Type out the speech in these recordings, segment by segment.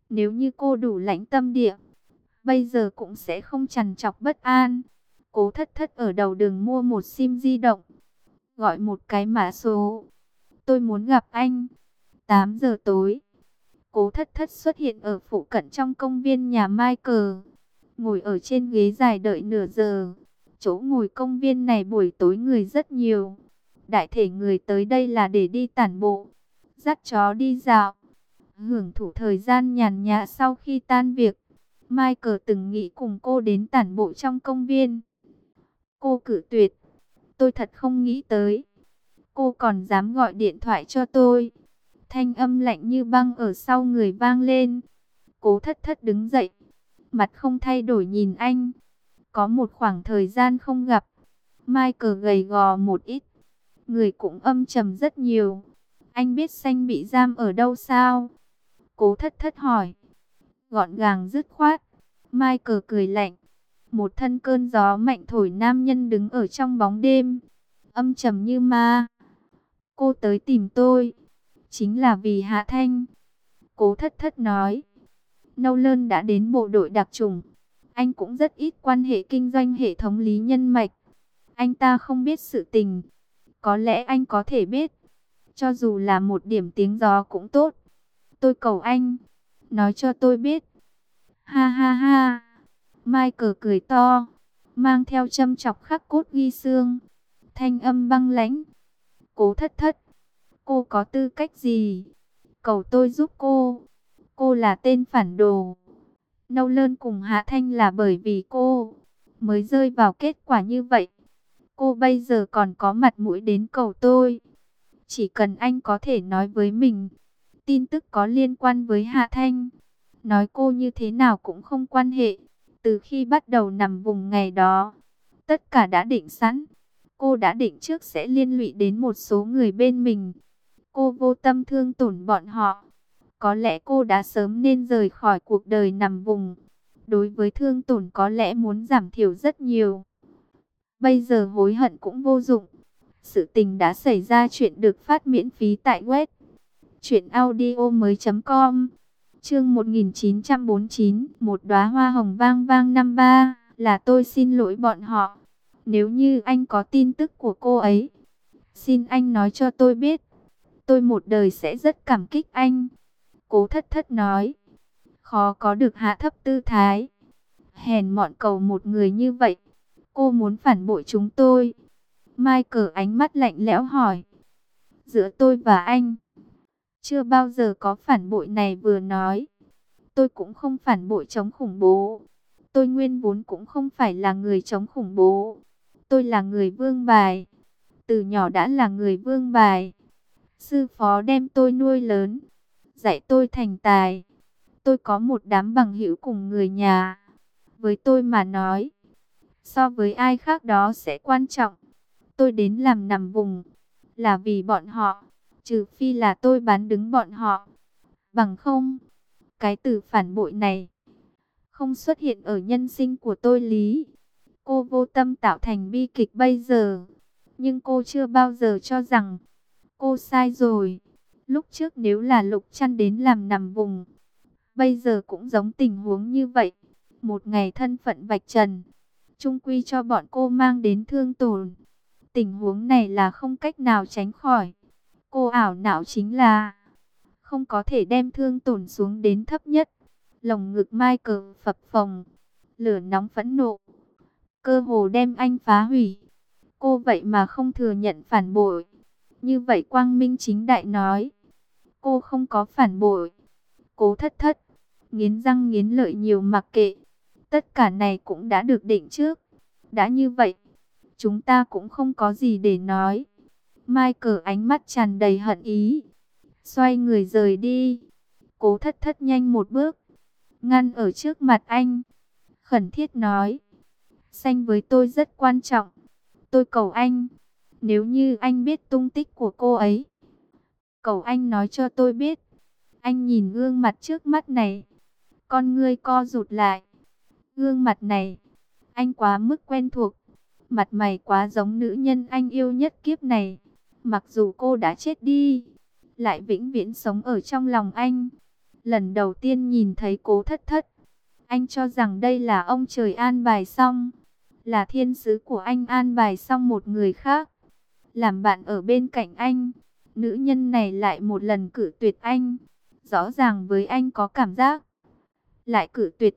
Nếu như cô đủ lãnh tâm địa, bây giờ cũng sẽ không trằn trọc bất an. Cố Thất Thất ở đầu đường mua một sim di động, gọi một cái mã số. Tôi muốn gặp anh. 8 giờ tối, Cố Thất Thất xuất hiện ở phụ cận trong công viên nhà Michael. Ngồi ở trên ghế dài đợi nửa giờ. Chỗ ngồi công viên này buổi tối người rất nhiều. Đại thể người tới đây là để đi tản bộ, dắt chó đi dạo, hưởng thụ thời gian nhàn nhã sau khi tan việc. Michael từng nghĩ cùng cô đến tản bộ trong công viên. Cô cự tuyệt. Tôi thật không nghĩ tới. Cô còn dám gọi điện thoại cho tôi. Thanh âm lạnh như băng ở sau người vang lên. Cố Thất Thất đứng dậy, mặt không thay đổi nhìn anh. Có một khoảng thời gian không gặp, Michael gầy gò một ít, người cũng âm trầm rất nhiều. Anh biết Xanh bị giam ở đâu sao? Cố Thất Thất hỏi. Gọn gàng dứt khoát. Michael cười lạnh. Một thân cơn gió mạnh thổi nam nhân đứng ở trong bóng đêm, âm trầm như ma. Cô tới tìm tôi chính là vì Hạ Thanh. Cố Thất Thất nói. Nolan đã đến bộ đội đặc chủng. Anh cũng rất ít quan hệ kinh doanh hệ thống lý nhân mạch. Anh ta không biết sự tình. Có lẽ anh có thể biết. Cho dù là một điểm tiếng gió cũng tốt. Tôi cầu anh, nói cho tôi biết. Ha ha ha. Michael cười to, mang theo châm chọc khắc cốt ghi xương. Thanh âm băng lãnh. Cố Thất Thất, cô có tư cách gì cầu tôi giúp cô? Cô là tên phản đồ. Nolan cùng Hạ Thanh là bởi vì cô mới rơi vào kết quả như vậy. Cô bây giờ còn có mặt mũi đến cầu tôi? Chỉ cần anh có thể nói với mình tin tức có liên quan với Hạ Thanh, nói cô như thế nào cũng không quan hệ. Từ khi bắt đầu nằm vùng ngày đó, tất cả đã định sẵn. Cô đã định trước sẽ liên lụy đến một số người bên mình. Cô vô tâm thương tổn bọn họ. Có lẽ cô đã sớm nên rời khỏi cuộc đời nằm vùng. Đối với thương tổn có lẽ muốn giảm thiểu rất nhiều. Bây giờ hối hận cũng vô dụng. Sự tình đã xảy ra, chuyện được phát miễn phí tại web truyệnaudiomoi.com. Chương 1949, một đóa hoa hồng vang vang năm ba, là tôi xin lỗi bọn họ. Nếu như anh có tin tức của cô ấy, xin anh nói cho tôi biết. Tôi một đời sẽ rất cảm kích anh. Cố Thất Thất nói. Khó có được hạ thấp tư thái, hèn mọn cầu một người như vậy. Cô muốn phản bội chúng tôi? Michael ánh mắt lạnh lẽo hỏi. Giữa tôi và anh chưa bao giờ có phản bội này. Vừa nói, tôi cũng không phản bội chống khủng bố. Tôi nguyên vốn cũng không phải là người chống khủng bố. Tôi là người vương bài. Từ nhỏ đã là người vương bài. Sư phó đem tôi nuôi lớn, dạy tôi thành tài. Tôi có một đám bằng hữu cùng người nhà. Với tôi mà nói, so với ai khác đó sẽ quan trọng. Tôi đến làm nằm vùng là vì bọn họ, trừ phi là tôi bán đứng bọn họ. Bằng không, cái từ phản bội này không xuất hiện ở nhân sinh của tôi. Lý, cô vô tâm tạo thành bi kịch bây giờ, nhưng cô chưa bao giờ cho rằng cô sai rồi. Lúc trước nếu là Lục Trăn đến làm nằm vùng, bây giờ cũng giống tình huống như vậy. Một ngày thân phận vạch trần, chung quy cho bọn cô mang đến thương tổn. Tình huống này là không cách nào tránh khỏi. Cô ảo não chính là không có thể đem thương tổn xuống đến thấp nhất. Lồng ngực Michael phập phồng, lửa nóng phẫn nộ, cơ hồ đem anh phá hủy. Cô vậy mà không thừa nhận phản bội. Như vậy quang minh chính đại nói, cô không có phản bội. Cố Thất Thất nghiến răng nghiến lợi nhiều mặc kệ. Tất cả này cũng đã được định trước. Đã như vậy, chúng ta cũng không có gì để nói. Michael ánh mắt tràn đầy hận ý, xoay người rời đi. Cố Thất Thất nhanh một bước, ngăn ở trước mặt anh, khẩn thiết nói. Xanh với tôi rất quan trọng. Tôi cầu anh, nếu như anh biết tung tích của cô ấy, cầu anh nói cho tôi biết. Anh nhìn gương mặt trước mắt này, con ngươi co rụt lại. Gương mặt này, anh quá mức quen thuộc. Mặt mày quá giống nữ nhân anh yêu nhất kiếp này. Mặc dù cô đã chết đi, lại vĩnh viễn sống ở trong lòng anh. Lần đầu tiên nhìn thấy Cố Thất Thất, anh cho rằng đây là ông trời an bài xong, là thiên sứ của anh an bài xong một người khác làm bạn ở bên cạnh anh. Nữ nhân này lại một lần cự tuyệt anh, rõ ràng với anh có cảm giác, lại cự tuyệt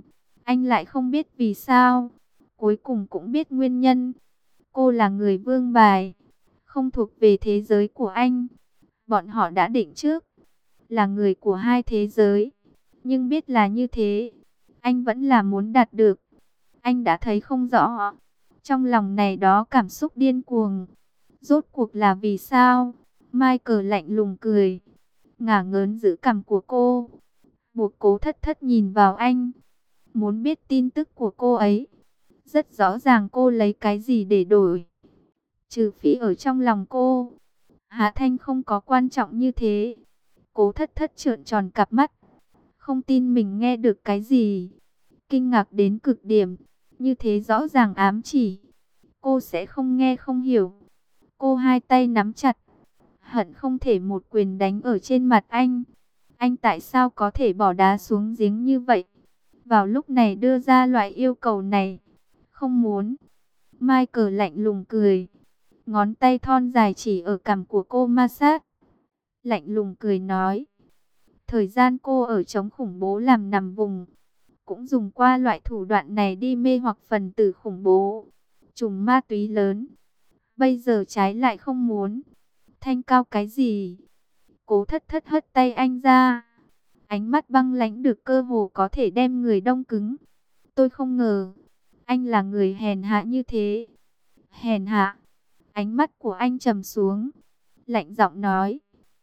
anh lại không biết vì sao, cuối cùng cũng biết nguyên nhân. Cô là người vương bài, không thuộc về thế giới của anh. Bọn họ đã định trước, là người của hai thế giới, nhưng biết là như thế, anh vẫn là muốn đạt được. Anh đã thấy không rõ, trong lòng này đó cảm xúc điên cuồng, rốt cuộc là vì sao? Michael lạnh lùng cười, ngả ngớn giữ cằm của cô, buộc Cố Thất Thất nhìn vào anh, muốn biết tin tức của cô ấy. Rất rõ ràng cô lấy cái gì để đổi, trừ phí ở trong lòng cô. Hạ Thanh không có quan trọng như thế. Cố Thất Thất trợn tròn cặp mắt, không tin mình nghe được cái gì, kinh ngạc đến cực điểm. Như thế rõ ràng ám chỉ cô sẽ không nghe không hiểu. Cô hai tay nắm chặt, hận không thể một quyền đánh ở trên mặt anh. Anh tại sao có thể bỏ đá xuống giếng như vậy, vào lúc này đưa ra loại yêu cầu này? Không muốn. Michael lạnh lùng cười, ngón tay thon dài chỉ ở cằm của cô ma sát. Lạnh lùng cười nói, thời gian cô ở chống khủng bố làm nằm vùng, cũng dùng qua loại thủ đoạn này đi mê hoặc phần tử khủng bố, trùm ma túy lớn. Bây giờ trái lại không muốn. Thanh cao cái gì? Cố Thất Thất hất tay anh ra, ánh mắt băng lãnh được cơ hồ có thể đem người đông cứng. Tôi không ngờ anh là người hèn hạ như thế. Hèn hạ? Ánh mắt của anh trầm xuống, lạnh giọng nói,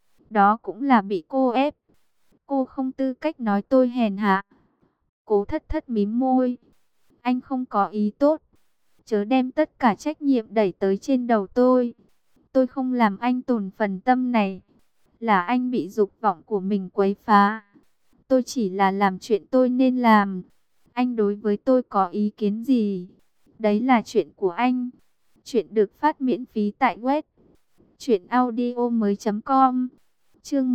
đó cũng là bị cô ép. Cô không tư cách nói tôi hèn hạ. Cố Thất Thất mím môi, anh không có ý tốt, chớ đem tất cả trách nhiệm đẩy tới trên đầu tôi. Tôi không làm anh tổn phần tâm này, là anh bị dục vọng của mình quấy phá. Tôi chỉ là làm chuyện tôi nên làm. Anh đối với tôi có ý kiến gì, đấy là chuyện của anh. Chuyện được phát miễn phí tại web truyệnaudiomoi.com. Chương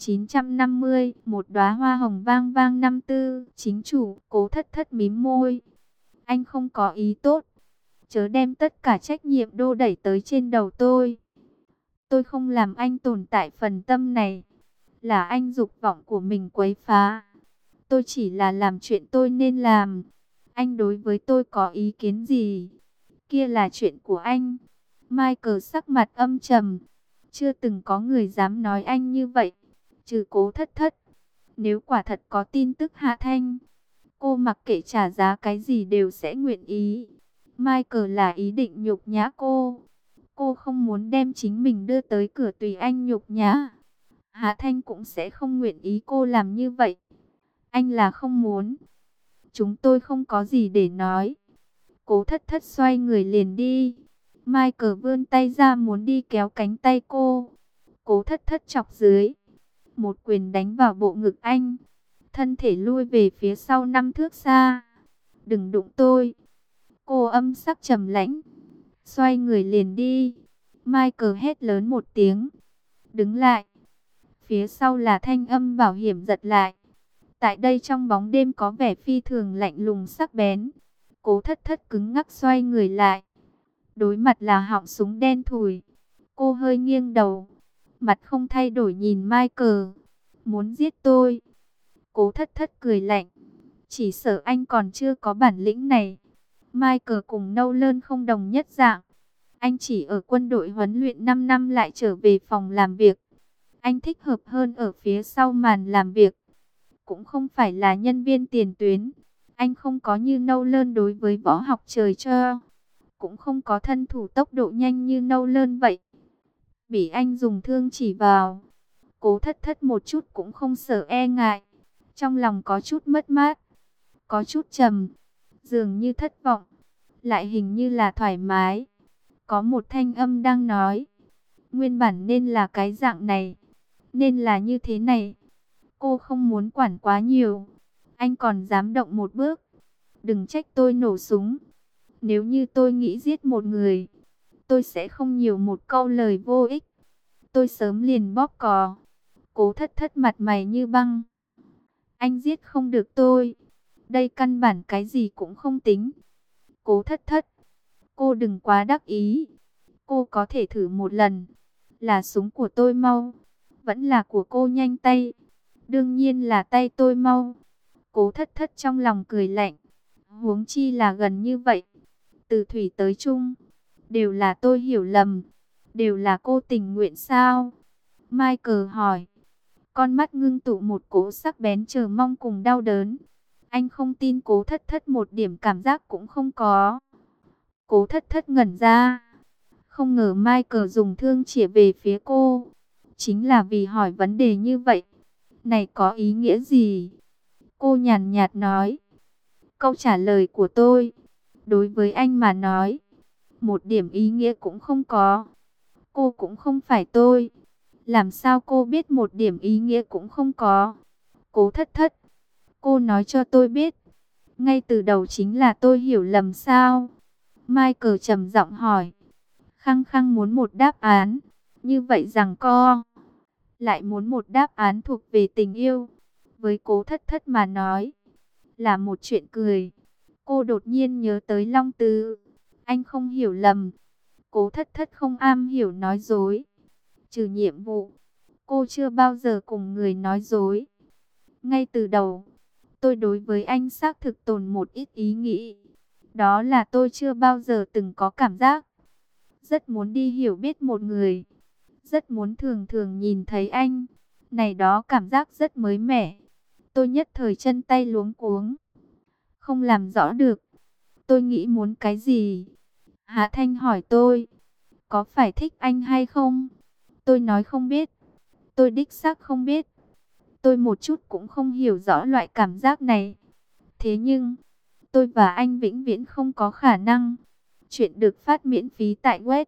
1950, một đóa hoa hồng vang vang năm tư. Chính chủ. Cố Thất Thất mím môi, anh không có ý tốt, chớ đem tất cả trách nhiệm đô đẩy tới trên đầu tôi. Tôi không làm anh tồn tại phần tâm này, là anh dục vọng của mình quấy phá. Tôi chỉ là làm chuyện tôi nên làm. Anh đối với tôi có ý kiến gì, kia là chuyện của anh. Michael sắc mặt âm trầm, chưa từng có người dám nói anh như vậy, trừ Cố Thất Thất. Nếu quả thật có tin tức Hạ Thanh, cô mặc kệ trả giá cái gì đều sẽ nguyện ý. Michael là ý định nhục nhã cô. Cô không muốn đem chính mình đưa tới cửa tùy anh nhục nhã. Hạ Thanh cũng sẽ không nguyện ý cô làm như vậy. Anh là không muốn. Chúng tôi không có gì để nói. Cố Thất Thất xoay người liền đi. Michael vươn tay ra muốn đi kéo cánh tay cô. Cố Thất Thất chọc dưới, một quyền đánh vào bộ ngực anh, thân thể lui về phía sau 5 thước xa. Đừng đụng tôi. Cô âm sắc trầm lãnh, xoay người liền đi. Michael hét lớn một tiếng, đứng lại. Phía sau là thanh âm bảo hiểm giật lại. Tại đây trong bóng đêm có vẻ phi thường lạnh lùng sắc bén. Cố Thất Thất cứng ngắc xoay người lại, đối mặt là họng súng đen thùi. Cô hơi nghiêng đầu, mặt không thay đổi nhìn Michael. Muốn giết tôi? Cố Thất Thất cười lạnh, chỉ sợ anh còn chưa có bản lĩnh này. Michael cùng Nolan không đồng nhất dạng. Anh chỉ ở quân đội huấn luyện 5 năm lại trở về phòng làm việc. Anh thích hợp hơn ở phía sau màn làm việc, cũng không phải là nhân viên tiền tuyến. Anh không có như Nolan đối với võ học trời cho, cũng không có thân thủ tốc độ nhanh như Nolan vậy. Bị anh dùng thương chỉ vào, Cố Thất Thất một chút cũng không sợ e ngại. Trong lòng có chút mất mát, có chút trầm, dường như thất vọng, lại hình như là thoải mái. Có một thanh âm đang nói, nguyên bản nên là cái dạng này, nên là như thế này. Cô không muốn quản quá nhiều. Anh còn dám động một bước, đừng trách tôi nổ súng. Nếu như tôi nghĩ giết một người, tôi sẽ không nhiều một câu lời vô ích. Tôi sớm liền bóp cò. Cố Thất Thất mặt mày như băng, Anh giết không được tôi. Đây căn bản cái gì cũng không tính. Cố Thất Thất, cô đừng quá đắc ý. Cô có thể thử một lần. Là súng của tôi mau, vẫn là của cô nhanh tay. Đương nhiên là tay tôi mau. Cố Thất Thất trong lòng cười lạnh. Huống chi là gần như vậy. Từ thủy tới trung, đều là tôi hiểu lầm. Đều là cô tình nguyện sao? Michael hỏi. Con mắt ngưng tụ một cỗ sắc bén chờ mong cùng đau đớn. Anh không tin Cố Thất Thất một điểm cảm giác cũng không có. Cố Thất Thất ngẩn ra. Không ngờ Michael dùng thương chĩa về phía cô. Chính là vì hỏi vấn đề như vậy. Này có ý nghĩa gì? Cô nhàn nhạt nói. Câu trả lời của tôi, đối với anh mà nói, một điểm ý nghĩa cũng không có. Cô cũng không phải tôi. Làm sao cô biết một điểm ý nghĩa cũng không có? Cố Thất Thất, cô nói cho tôi biết. Ngay từ đầu chính là tôi hiểu lầm sao? Michael trầm giọng hỏi. Khăng khăng muốn một đáp án. Như vậy rằng co. Lại muốn một đáp án thuộc về tình yêu. Với Cố Thất Thất mà nói, là một chuyện cười. Cô đột nhiên nhớ tới Long Tứ. Anh không hiểu lầm. Cố Thất Thất không am hiểu nói dối. Trừ nhiệm vụ, cô chưa bao giờ cùng người nói dối. Ngay từ đầu, tôi đối với anh xác thực tồn một ít ý nghĩ. Đó là tôi chưa bao giờ từng có cảm giác. Rất muốn đi hiểu biết một người. Rất muốn thường thường nhìn thấy anh. Này đó cảm giác rất mới mẻ. Tôi nhất thời chân tay luống cuống. Không làm rõ được. Tôi nghĩ muốn cái gì? Hạ Thanh hỏi tôi. Có phải thích anh hay không? Tôi nói không biết. Tôi đích xác không biết. Tôi một chút cũng không hiểu rõ loại cảm giác này. Thế nhưng, tôi và anh vĩnh viễn không có khả năng. Chuyện được phát miễn phí tại web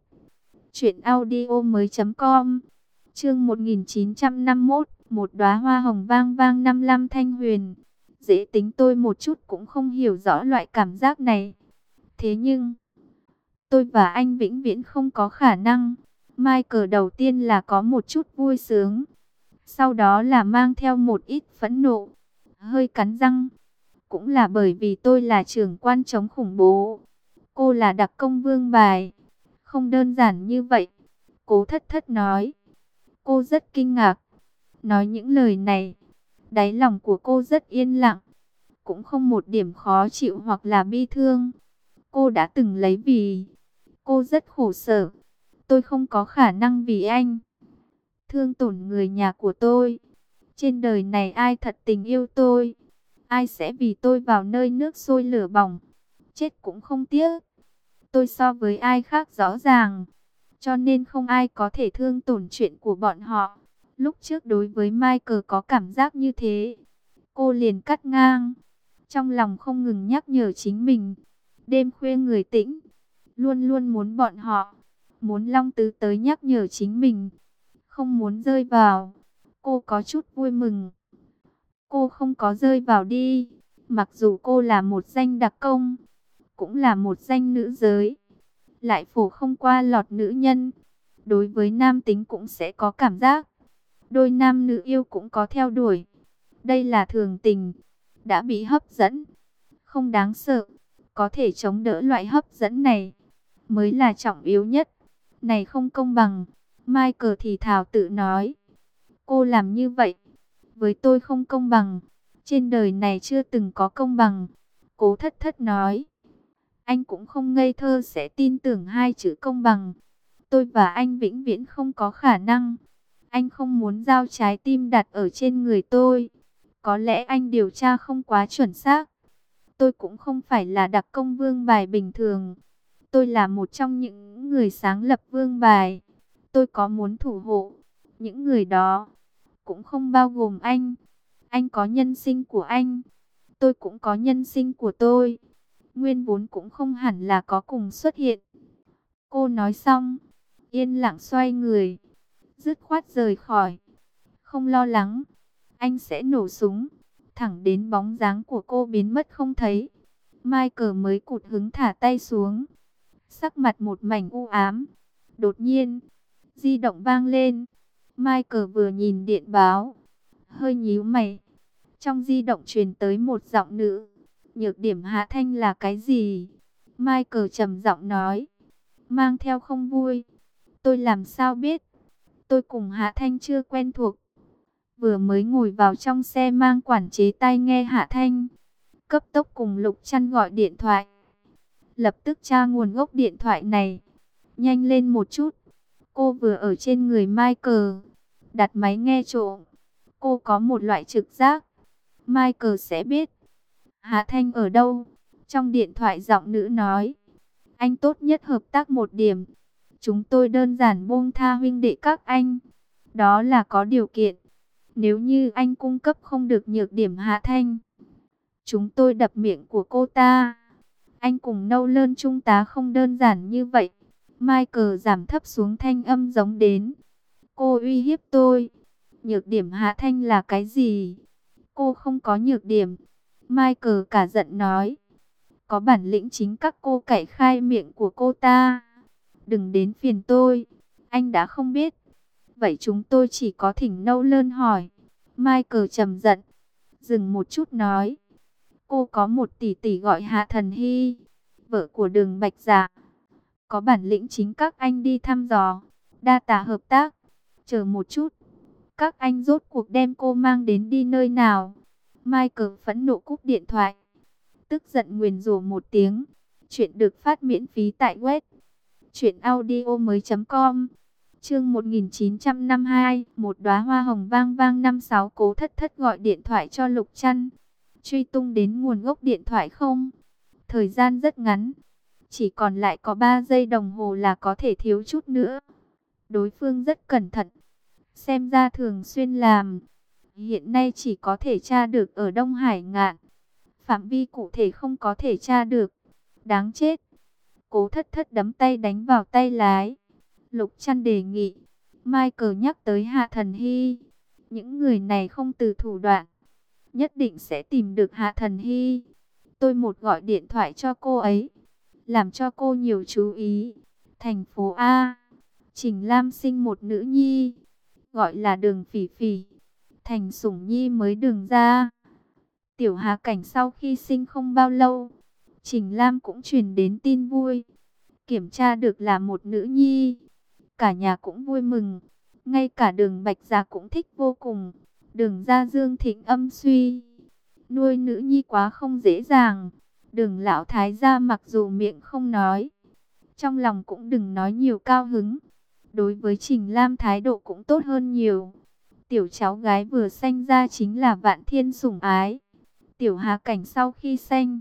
truyệnaudiomoi.com. Chương 1951, một đóa hoa hồng vang vang 55 thanh huyền. Dễ tính tôi một chút cũng không hiểu rõ loại cảm giác này. Thế nhưng, tôi và anh vĩnh viễn không có khả năng. Michael đầu tiên là có một chút vui sướng. Sau đó là mang theo một ít phẫn nộ. Hơi cắn răng. Cũng là bởi vì tôi là trưởng quan chống khủng bố. Cô là đặc công vương bài. Không đơn giản như vậy. Cố Thất Thất nói. Cô rất kinh ngạc. Nói những lời này, đáy lòng của cô rất yên lặng. Cũng không một điểm khó chịu hoặc là bi thương. Cô đã từng lấy vì. Cô rất khổ sở. Tôi không có khả năng vì anh thương tổn người nhà của tôi. Trên đời này ai thật tình yêu tôi? Ai sẽ vì tôi vào nơi nước sôi lửa bỏng? Chết cũng không tiếc. Tôi so với ai khác rõ ràng. Cho nên không ai có thể thương tổn chuyện của bọn họ. Lúc trước đối với Michael có cảm giác như thế. Cô liền cắt ngang. Trong lòng không ngừng nhắc nhở chính mình. Đêm khuya người tĩnh. Luôn luôn muốn bọn họ. Muốn Long Tứ tới nhắc nhở chính mình. Không muốn rơi vào. Cô có chút vui mừng. Cô không có rơi vào đi. Mặc dù cô là một danh đặc công. Cũng là một danh nữ giới. Lại phổ không qua lọt nữ nhân. Đối với nam tính cũng sẽ có cảm giác. Đôi nam nữ yêu cũng có theo đuổi. Đây là thường tình. Đã bị hấp dẫn. Không đáng sợ. Có thể chống đỡ loại hấp dẫn này. Mới là trọng yếu nhất. Này không công bằng. Michael thì thào tự nói. Cô làm như vậy. Với tôi không công bằng. Trên đời này chưa từng có công bằng. Cố Thất Thất nói. Anh cũng không ngây thơ sẽ tin tưởng hai chữ công bằng. Tôi và anh vĩnh viễn không có khả năng. Anh không muốn giao trái tim đặt ở trên người tôi. Có lẽ anh điều tra không quá chuẩn xác. Tôi cũng không phải là đặc công vương bài bình thường. Tôi là một trong những người sáng lập vương bài. Tôi có muốn thủ hộ. Những người đó cũng không bao gồm anh. Anh có nhân sinh của anh. Tôi cũng có nhân sinh của tôi. Nguyên vốn cũng không hẳn là có cùng xuất hiện. Cô nói xong, yên lặng xoay người, dứt khoát rời khỏi. Không lo lắng, anh sẽ nổ súng. Thẳng đến bóng dáng của cô biến mất không thấy. Michael mới cụt hứng thả tay xuống. Sắc mặt một mảnh u ám. Đột nhiên, di động vang lên. Michael vừa nhìn điện báo, hơi nhíu mày. Trong di động truyền tới một giọng nữ. Nhược điểm Hạ Thanh là cái gì? Michael trầm giọng nói. Mang theo không vui. Tôi làm sao biết? Tôi cùng Hạ Thanh chưa quen thuộc. Vừa mới ngồi vào trong xe mang quản chế tai nghe Hạ Thanh. Cấp tốc cùng Lục Trăn gọi điện thoại. Lập tức tra nguồn gốc điện thoại này. Nhanh lên một chút. Cô vừa ở trên người Michael. Đặt máy nghe trộm. Cô có một loại trực giác. Michael sẽ biết. Hạ Thanh ở đâu? Trong điện thoại giọng nữ nói. Anh tốt nhất hợp tác một điểm. Chúng tôi đơn giản buông tha huynh đệ các anh. Đó là có điều kiện. Nếu như anh cung cấp không được nhược điểm Hạ Thanh, chúng tôi đập miệng của cô ta. Anh cùng Nâu Lơn trung tá không đơn giản như vậy. Michael giảm thấp xuống thanh âm giống đến. Cô uy hiếp tôi. Nhược điểm Hạ Thanh là cái gì? Cô không có nhược điểm. Michael cả giận nói. Có bản lĩnh chính các cô cậy khai miệng của cô ta. Đừng đến phiền tôi. Anh đã không biết. Vậy chúng tôi chỉ có thỉnh Nâu Lơn hỏi. Michael trầm giận. Dừng một chút nói. Cô có một tỷ tỷ gọi Hạ Thần Hy. Vợ của Đường Bạch Dạ. Có bản lĩnh chính các anh đi thăm dò. Đa tạ hợp tác. Chờ một chút. Các anh rốt cuộc đem cô mang đến đi nơi nào? Michael phẫn nộ cúp điện thoại. Tức giận nguyền rủa một tiếng. Chuyện được phát miễn phí tại web truyệnaudiomoi.com. Chương 1952, một đóa hoa hồng vang vang năm sáu. Cố Thất Thất gọi điện thoại cho Lục Trăn. Truy tung đến nguồn gốc điện thoại không? Thời gian rất ngắn, chỉ còn lại có 3 giây đồng hồ là có thể thiếu chút nữa. Đối phương rất cẩn thận, xem ra thường xuyên làm. Hiện nay chỉ có thể tra được ở Đông Hải Ngạn. Phạm vi cụ thể không có thể tra được. Đáng chết. Cố Thất Thất đấm tay đánh vào tay lái. Lục Trăn đề nghị. Michael nhắc tới Hạ Thần Hy. Những người này không từ thủ đoạn, nhất định sẽ tìm được Hạ Thần Hy. Tôi một gọi điện thoại cho cô ấy, làm cho cô nhiều chú ý. Thành phố A, Trình Lam sinh một nữ nhi, gọi là Đường Phỉ Phỉ. Thành Sủng Nhi mới đường ra. Tiểu Hà Cảnh sau khi sinh không bao lâu, Trình Lam cũng truyền đến tin vui. Kiểm tra được là một nữ nhi. Cả nhà cũng vui mừng. Ngay cả Đường Bạch Dạ cũng thích vô cùng. Đường ra Dương Thịnh âm suy. Nuôi nữ nhi quá không dễ dàng. Đường lão thái gia mặc dù miệng không nói, trong lòng cũng đừng nói nhiều cao hứng. Đối với Trình Lam thái độ cũng tốt hơn nhiều. Tiểu cháu gái vừa sanh ra chính là vạn thiên sủng ái. Tiểu Hà Cảnh sau khi sanh,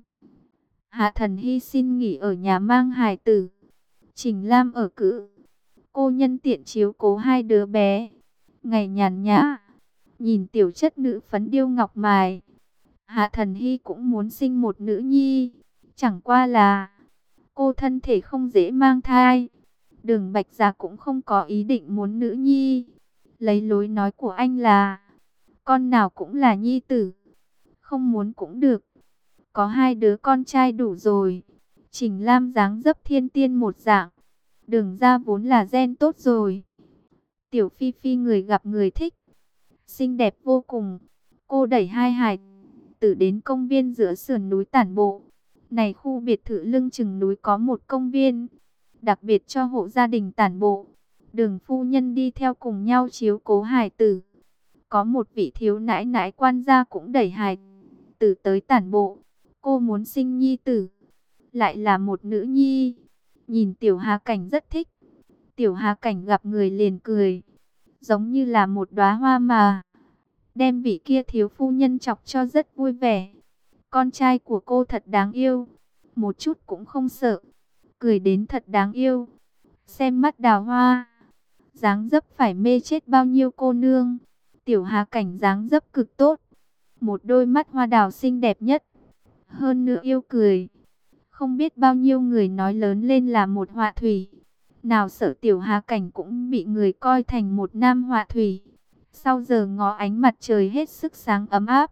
Hạ Thần Hy xin nghỉ ở nhà mang hài tử. Trình Lam ở cữ. Cô nhân tiện chiếu cố hai đứa bé. Ngày nhàn nhã, nhìn tiểu chất nữ phấn điêu ngọc mài. Hạ Thần Hy cũng muốn sinh một nữ nhi. Chẳng qua là cô thân thể không dễ mang thai. Đường Bạch Dạ cũng không có ý định muốn nữ nhi. Lấy lối nói của anh là con nào cũng là nhi tử, không muốn cũng được. Có hai đứa con trai đủ rồi. Trình Lam dáng dấp thiên tiên một dạng. Đường ra vốn là gen tốt rồi. Tiểu Phi Phi người gặp người thích, xinh đẹp vô cùng. Cô đẩy hai hài tử đến công viên giữa sườn núi tản bộ. Này khu biệt thự lưng chừng núi có một công viên đặc biệt cho hộ gia đình tản bộ. Đường phu nhân đi theo cùng nhau chiếu cố hài tử. Có một vị thiếu nãi nãi quan gia cũng đẩy hài tử tới tản bộ. Cô muốn sinh nhi tử, lại là một nữ nhi. Nhìn Tiểu Hà Cảnh rất thích. Tiểu Hà Cảnh gặp người liền cười, giống như là một đóa hoa mà đem vị kia thiếu phu nhân chọc cho rất vui vẻ. Con trai của cô thật đáng yêu, một chút cũng không sợ, cười đến thật đáng yêu. Xem mắt đào hoa, dáng dấp phải mê chết bao nhiêu cô nương. Tiểu Hà Cảnh dáng dấp cực tốt, một đôi mắt hoa đào xinh đẹp nhất. Hơn nữa yêu cười. Không biết bao nhiêu người nói lớn lên là một họa thủy. Nào sợ Tiểu Hà Cảnh cũng bị người coi thành một nam họa thủy. Sau giờ ngó ánh mặt trời hết sức sáng ấm áp,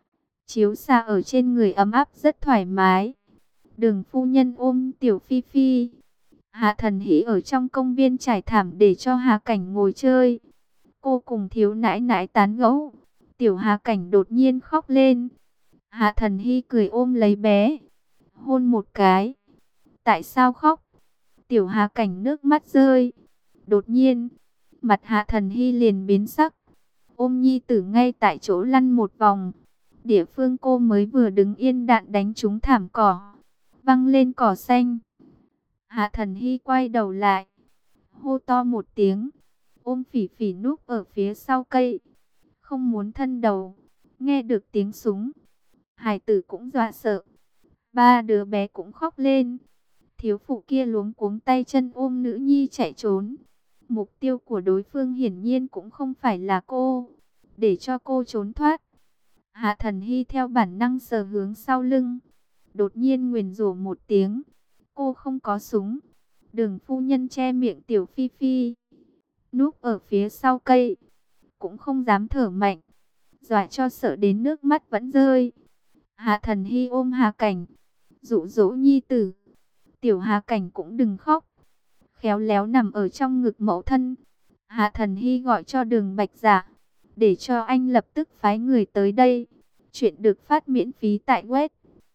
chiếu xa ở trên người ấm áp rất thoải mái. Đường phu nhân ôm Tiểu Phi Phi. Hạ Thần Hỷ ở trong công viên trải thảm để cho Hà Cảnh ngồi chơi. Cô cùng thiếu nãi nãi tán gẫu. Tiểu Hà Cảnh đột nhiên khóc lên. Hạ Thần Hy cười ôm lấy bé, hôn một cái. Tại sao khóc? Tiểu Hà Cảnh nước mắt rơi. Đột nhiên, mặt Hạ Thần Hy liền biến sắc, ôm nhi tử ngay tại chỗ lăn một vòng. Địa phương cô mới vừa đứng yên đạn đánh trúng thảm cỏ, văng lên cỏ xanh. Hạ Thần Hy quay đầu lại, hô to một tiếng, ôm Phỉ Phỉ núp ở phía sau cây, không muốn thân đầu. Nghe được tiếng súng, hải tử cũng dọa sợ. Ba đứa bé cũng khóc lên. Thiếu phụ kia luống cuống tay chân ôm nữ nhi chạy trốn. Mục tiêu của đối phương hiển nhiên cũng không phải là cô. Để cho cô trốn thoát, Hạ Thần Hy theo bản năng sờ hướng sau lưng. Đột nhiên nguyền rủa một tiếng. Cô không có súng. Đường phu nhân che miệng Tiểu Phi Phi, núp ở phía sau cây, cũng không dám thở mạnh, dọa cho sợ đến nước mắt vẫn rơi. Hạ Thần Hy ôm Hà Cảnh, dụ dỗ nhi tử. Tiểu Hà Cảnh cũng đừng khóc, khéo léo nằm ở trong ngực mẫu thân. Hạ Thần Hy gọi cho Đường Bạch Dạ, để cho anh lập tức phái người tới đây. Chuyện được phát miễn phí tại web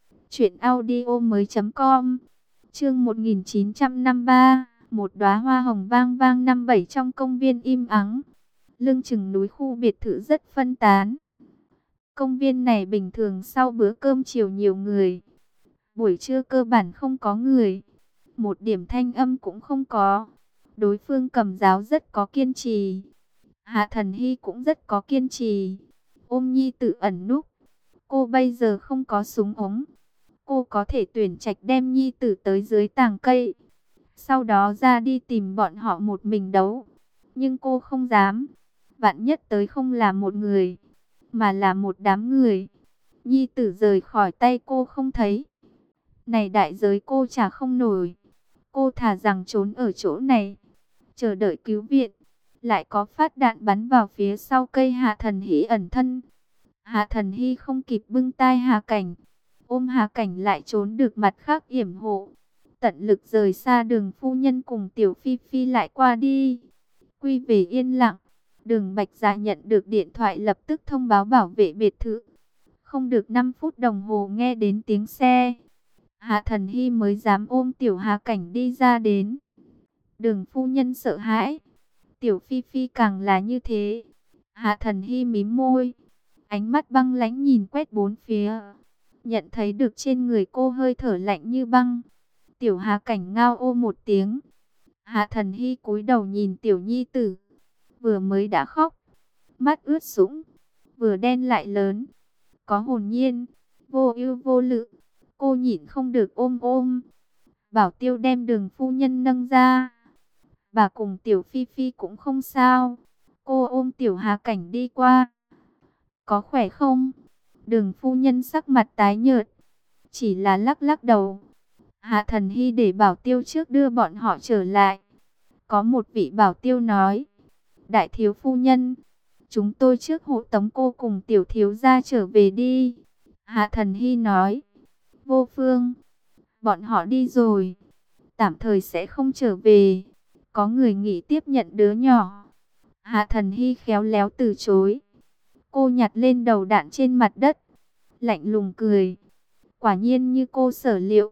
truyệnaudiomoi.com. Chương 1953, một đóa hoa hồng vang vang năm bảy trong công viên im ắng. Lưng chừng núi khu biệt thự rất phân tán. Công viên này bình thường sau bữa cơm chiều nhiều người, buổi trưa cơ bản không có người. Một điểm thanh âm cũng không có. Đối phương cầm giáo rất có kiên trì. Hạ Thần Hy cũng rất có kiên trì, ôm nhi tự ẩn núp. Cô bây giờ không có súng ống, cô có thể tuyển trạch đem nhi tử tới dưới tàng cây, sau đó ra đi tìm bọn họ một mình đấu. Nhưng cô không dám. Vạn nhất tới không là một người, mà là một đám người. Nhi tử rời khỏi tay cô không thấy, này đại giới cô trả không nổi. Cô thà rằng trốn ở chỗ này, chờ đợi cứu viện. Lại có phát đạn bắn vào phía sau cây Hạ Thần Hy ẩn thân. Hạ Thần Hy không kịp bưng tai Hà Cảnh, ôm Hà Cảnh lại trốn được mặt khác yểm hộ. Tận lực rời xa Đường phu nhân cùng Tiểu Phi Phi lại qua đi. Quy về yên lặng. Đường Bạch Dạ nhận được điện thoại lập tức thông báo bảo vệ biệt thự. Không được 5 phút đồng hồ nghe đến tiếng xe, Hạ Thần Hy mới dám ôm Tiểu Hà Cảnh đi ra đến. Đường phu nhân sợ hãi, Tiểu Phi Phi càng là như thế. Hạ Thần Hy mím môi, ánh mắt băng lãnh nhìn quét bốn phía. Nhận thấy được trên người cô hơi thở lạnh như băng. Tiểu Hà Cảnh ngao ô một tiếng. Hạ Thần Hy cúi đầu nhìn Tiểu Nhi tử, vừa mới đã khóc, mắt ướt sũng, vừa đen lại lớn, có hồn nhiên, vô ưu vô lự. Cô nhịn không được ôm ôm. Bảo tiêu đem Đường phu nhân nâng ra. Bà cùng Tiểu Phi Phi cũng không sao. Cô ôm Tiểu Hà Cảnh đi qua. Có khỏe không? Đường phu nhân sắc mặt tái nhợt, chỉ là lắc lắc đầu. Hạ Thần Hy để bảo tiêu trước đưa bọn họ trở lại. Có một vị bảo tiêu nói, đại thiếu phu nhân, chúng tôi trước hộ tống cô cùng tiểu thiếu gia trở về đi. Hạ Thần Hy nói, vô phương, bọn họ đi rồi, tạm thời sẽ không trở về. Có người nghỉ tiếp nhận đứa nhỏ. Hạ Thần Hy khéo léo từ chối. Cô nhặt lên đầu đạn trên mặt đất, lạnh lùng cười. Quả nhiên như cô sở liệu,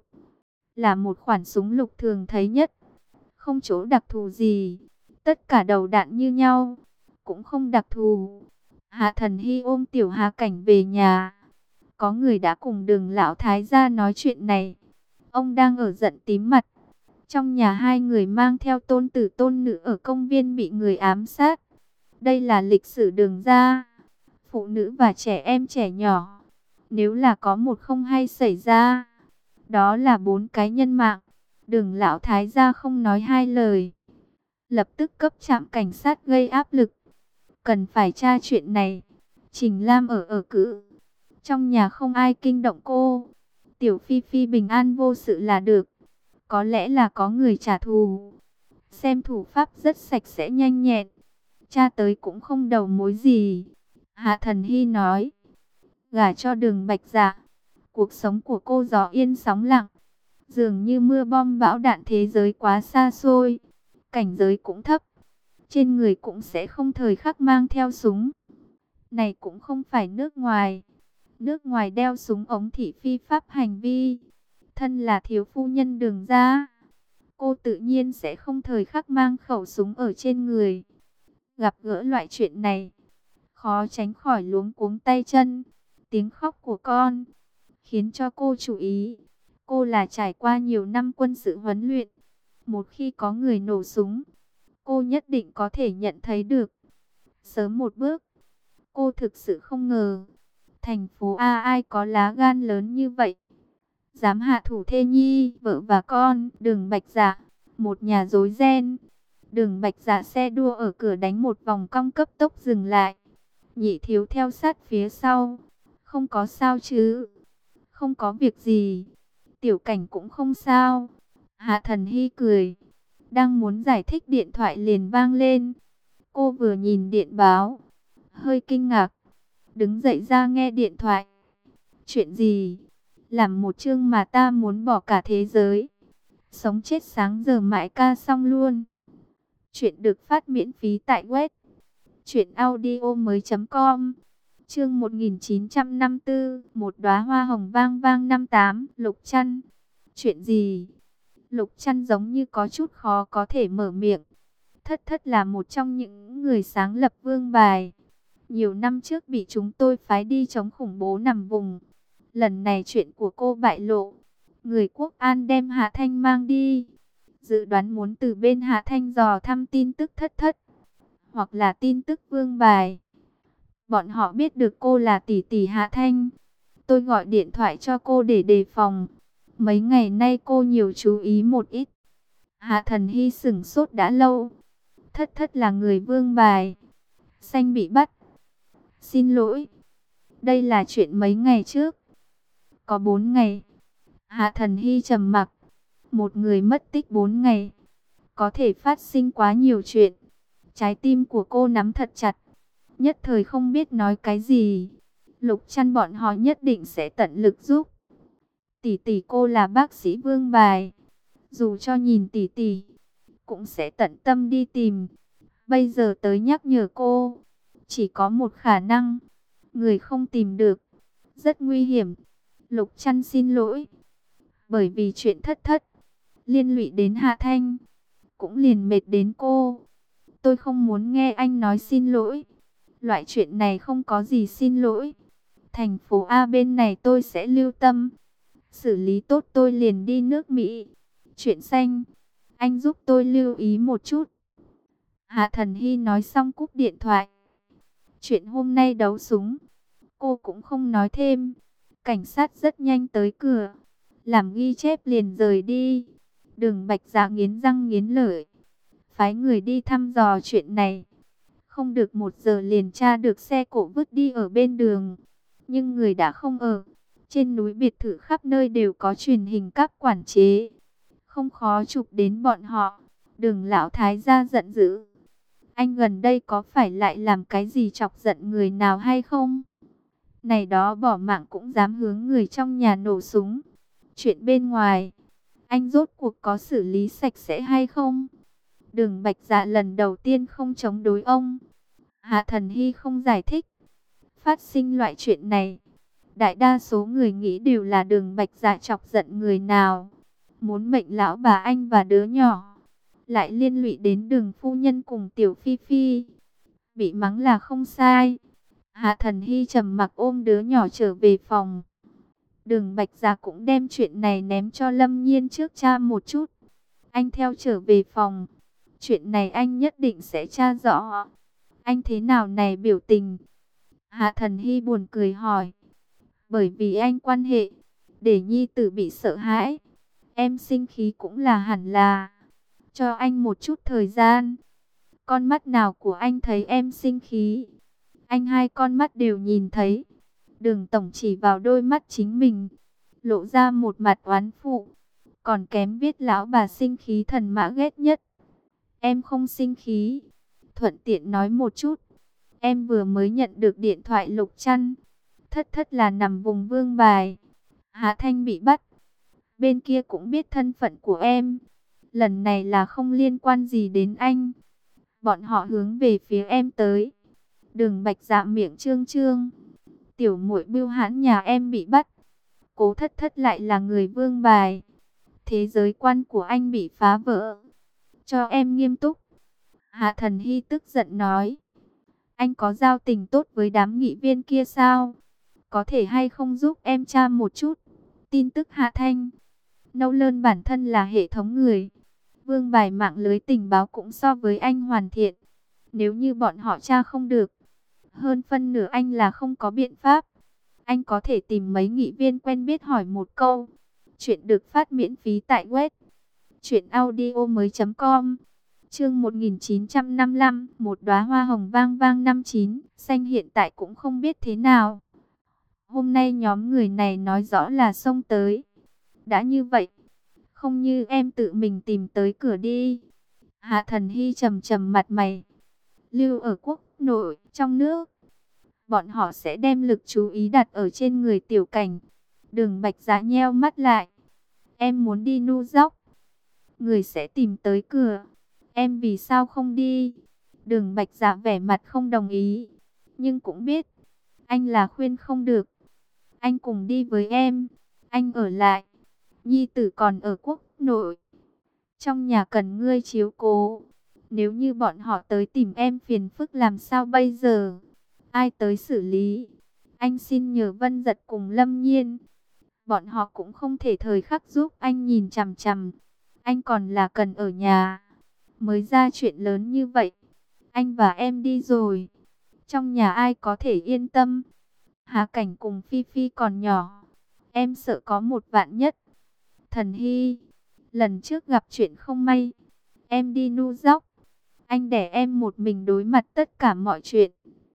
là một khoản súng lục thường thấy nhất, không chỗ đặc thù gì. Tất cả đầu đạn như nhau, cũng không đặc thù. Hạ Thần Hy ôm Tiểu Hà Cảnh về nhà. Có người đã cùng Đường lão thái gia nói chuyện này. Ông đang ở giận tím mặt. Trong nhà hai người mang theo tôn tử tôn nữ ở công viên bị người ám sát. Đây là lịch sử Đường gia. Phụ nữ và trẻ em trẻ nhỏ, nếu là có một không hay xảy ra, đó là 4 cái nhân mạng. Đường lão thái gia không nói hai lời, lập tức cấp trạm cảnh sát gây áp lực, cần phải tra chuyện này. Trình Lam ở cữ, trong nhà không ai kinh động cô. Tiểu Phi Phi bình an vô sự là được. Có lẽ là có người trả thù. Xem thủ pháp rất sạch sẽ nhanh nhẹn, tra tới cũng không đầu mối gì. Hạ Thần Hy nói, gả cho Đường Bạch Dạ, cuộc sống của cô gió yên sóng lặng. Dường như mưa bom bão đạn, thế giới quá xa xôi, cảnh giới cũng thấp, trên người cũng sẽ không thời khắc mang theo súng. Này cũng không phải nước ngoài. Nước ngoài đeo súng ống thị phi pháp hành vi. Thân là thiếu phu nhân Đường gia, cô tự nhiên sẽ không thời khắc mang khẩu súng ở trên người. Gặp gỡ loại chuyện này, khó tránh khỏi luống cuống tay chân. Tiếng khóc của con khiến cho cô chú ý. Cô là trải qua nhiều năm quân sự huấn luyện. Một khi có người nổ súng, cô nhất định có thể nhận thấy được. Sớm một bước, cô thực sự không ngờ, thành phố A ai có lá gan lớn như vậy, dám hạ thủ thê nhi, vợ và con. Đường Bạch Dạ, một nhà rối ren. Đường Bạch Dạ xe đua ở cửa đánh một vòng cong cấp tốc dừng lại. Nhị thiếu theo sát phía sau. Không có sao chứ? Không có việc gì. Tiểu Cảnh cũng không sao. Hạ Thần Hy cười. Đang muốn giải thích, điện thoại liền vang lên. Cô vừa nhìn điện báo, hơi kinh ngạc, đứng dậy ra nghe điện thoại. Chuyện gì? Làm một chương mà ta muốn bỏ cả thế giới. Sống chết sáng giờ mãi ca xong luôn. Chuyện được phát miễn phí tại web truyệnaudiomoi.com. Chương 1954, một đóa hoa hồng vang vang năm tám. Lục Trăn. Chuyện gì? Lục Trăn giống như có chút khó có thể mở miệng. Thất Thất là một trong những người sáng lập Vương Bài. Nhiều năm trước bị chúng tôi phái đi chống khủng bố nằm vùng. Lần này chuyện của cô bại lộ. Người Quốc An đem Hạ Thanh mang đi. Dự đoán muốn từ bên Hạ Thanh dò thăm tin tức Thất Thất, hoặc là tin tức Vương Bài. Bọn họ biết được cô là tỷ tỷ Hạ Thanh. Tôi gọi điện thoại cho cô để đề phòng. Mấy ngày nay cô nhiều chú ý một ít. Hạ Thần Hy sửng sốt đã lâu. Thất Thất là người Vương Bài. Xanh bị bắt. Xin lỗi. Đây là chuyện mấy ngày trước. Có 4 ngày. Hạ Thần Hy trầm mặc. Một người mất tích 4 ngày. Có thể phát sinh quá nhiều chuyện. Trái tim của cô nắm thật chặt. Nhất thời không biết nói cái gì. Lục Trăn bọn họ nhất định sẽ tận lực giúp. Tỷ tỷ cô là bác sĩ Vương Bài. Dù cho nhìn tỷ tỷ, cũng sẽ tận tâm đi tìm. Bây giờ tới nhắc nhở cô. Chỉ có một khả năng. Người không tìm được. Rất nguy hiểm. Lục Trăn xin lỗi. Bởi vì chuyện Thất Thất liên lụy đến Hạ Thanh, cũng liền mệt đến cô. Tôi không muốn nghe anh nói xin lỗi. Loại chuyện này không có gì xin lỗi. Thành phố A bên này tôi sẽ lưu tâm. Xử lý tốt tôi liền đi nước Mỹ. Chuyện xanh, anh giúp tôi lưu ý một chút. Hạ Thần Hy nói xong cúp điện thoại. Chuyện hôm nay đấu súng, cô cũng không nói thêm. Cảnh sát rất nhanh tới cửa, làm ghi chép liền rời đi. Đường Bạch Dạ nghiến răng nghiến lợi, phái người đi thăm dò chuyện này. Không được 1 giờ liền tra được xe cộ vứt đi ở bên đường. Nhưng người đã không ở. Trên núi biệt thự khắp nơi đều có truyền hình các quản chế. Không khó chụp đến bọn họ. Đường lão thái gia giận dữ. Anh gần đây có phải lại làm cái gì chọc giận người nào hay không? Này đó bỏ mạng cũng dám hướng người trong nhà nổ súng. Chuyện bên ngoài, anh rốt cuộc có xử lý sạch sẽ hay không? Đường Bạch Dạ lần đầu tiên không chống đối ông. Hạ Thần Hy không giải thích. Phát sinh loại chuyện này, đại đa số người nghĩ đều là Đường Bạch Dạ chọc giận người nào. Muốn mệnh lão bà anh và đứa nhỏ. Lại liên lụy đến Đường phu nhân cùng Tiểu Phi Phi. Bị mắng là không sai. Hạ Thần Hy trầm mặc ôm đứa nhỏ trở về phòng. Đường Bạch Dạ cũng đem chuyện này ném cho Lâm Nhiên trước cha một chút. Anh theo trở về phòng. Chuyện này anh nhất định sẽ tra rõ. Anh thế nào này biểu tình? Hạ Thần Hy buồn cười hỏi. Bởi vì anh quan hệ, để nhi tử bị sợ hãi. Em sinh khí cũng là hẳn là. Cho anh một chút thời gian. Con mắt nào của anh thấy em sinh khí? Anh hai con mắt đều nhìn thấy. Đường tổng chỉ vào đôi mắt chính mình, lộ ra một mặt oán phụ. Còn kém viết lão bà sinh khí thần mã ghét nhất. Em không sinh khí. Thuận tiện nói một chút. Em vừa mới nhận được điện thoại Lục Trăn. Thất Thất là nằm vùng Vương Bài. Hạ Thanh bị bắt. Bên kia cũng biết thân phận của em. Lần này là không liên quan gì đến anh. Bọn họ hướng về phía em tới. Đường Bạch Dạ miệng trương trương. Tiểu muội Bưu Hãn nhà em bị bắt. Cố Thất Thất lại là người vương bài. Thế giới quan của anh bị phá vỡ. Cho em nghiêm túc. Hạ Thần Hy tức giận nói. Anh có giao tình tốt với đám nghị viên kia sao? Có thể hay không giúp em tra một chút? Tin tức Hạ Thanh. Nâu Lơn bản thân là hệ thống người. Vương bài mạng lưới tình báo cũng so với anh hoàn thiện. Nếu như bọn họ tra không được, hơn phân nửa anh là không có biện pháp. Anh có thể tìm mấy nghị viên quen biết hỏi một câu. Chuyện được phát miễn phí tại web truyệnaudiomoi.com. Chương 1955, một đóa hoa hồng vang vang năm chín, xanh hiện tại cũng không biết thế nào. Hôm nay nhóm người này nói rõ là xông tới. Đã như vậy, không như em tự mình tìm tới cửa đi. Hạ Thần Hy trầm trầm mặt mày. Lưu ở quốc nội, trong nước, bọn họ sẽ đem lực chú ý đặt ở trên người Tiểu Cảnh. Đường Bạch Dạ nheo mắt lại. Em muốn đi New York, người sẽ tìm tới cửa. Em vì sao không đi? Đường Bạch Dạ vẻ mặt không đồng ý, nhưng cũng biết anh là khuyên không được. Anh cùng đi với em, anh ở lại. Nhi tử còn ở quốc nội, trong nhà cần ngươi chiếu cố. Nếu như bọn họ tới tìm em phiền phức làm sao bây giờ? Ai tới xử lý? Anh xin nhờ Vân Giật cùng Lâm Nhiên. Bọn họ cũng không thể thời khắc giúp anh nhìn chằm chằm. Anh còn là cần ở nhà. Mới ra chuyện lớn như vậy, anh và em đi rồi, trong nhà ai có thể yên tâm? Hà Cảnh cùng Phi Phi còn nhỏ, em sợ có một vạn nhất. Thần Hy, lần trước gặp chuyện không may, em đi New York, anh để em một mình đối mặt tất cả mọi chuyện.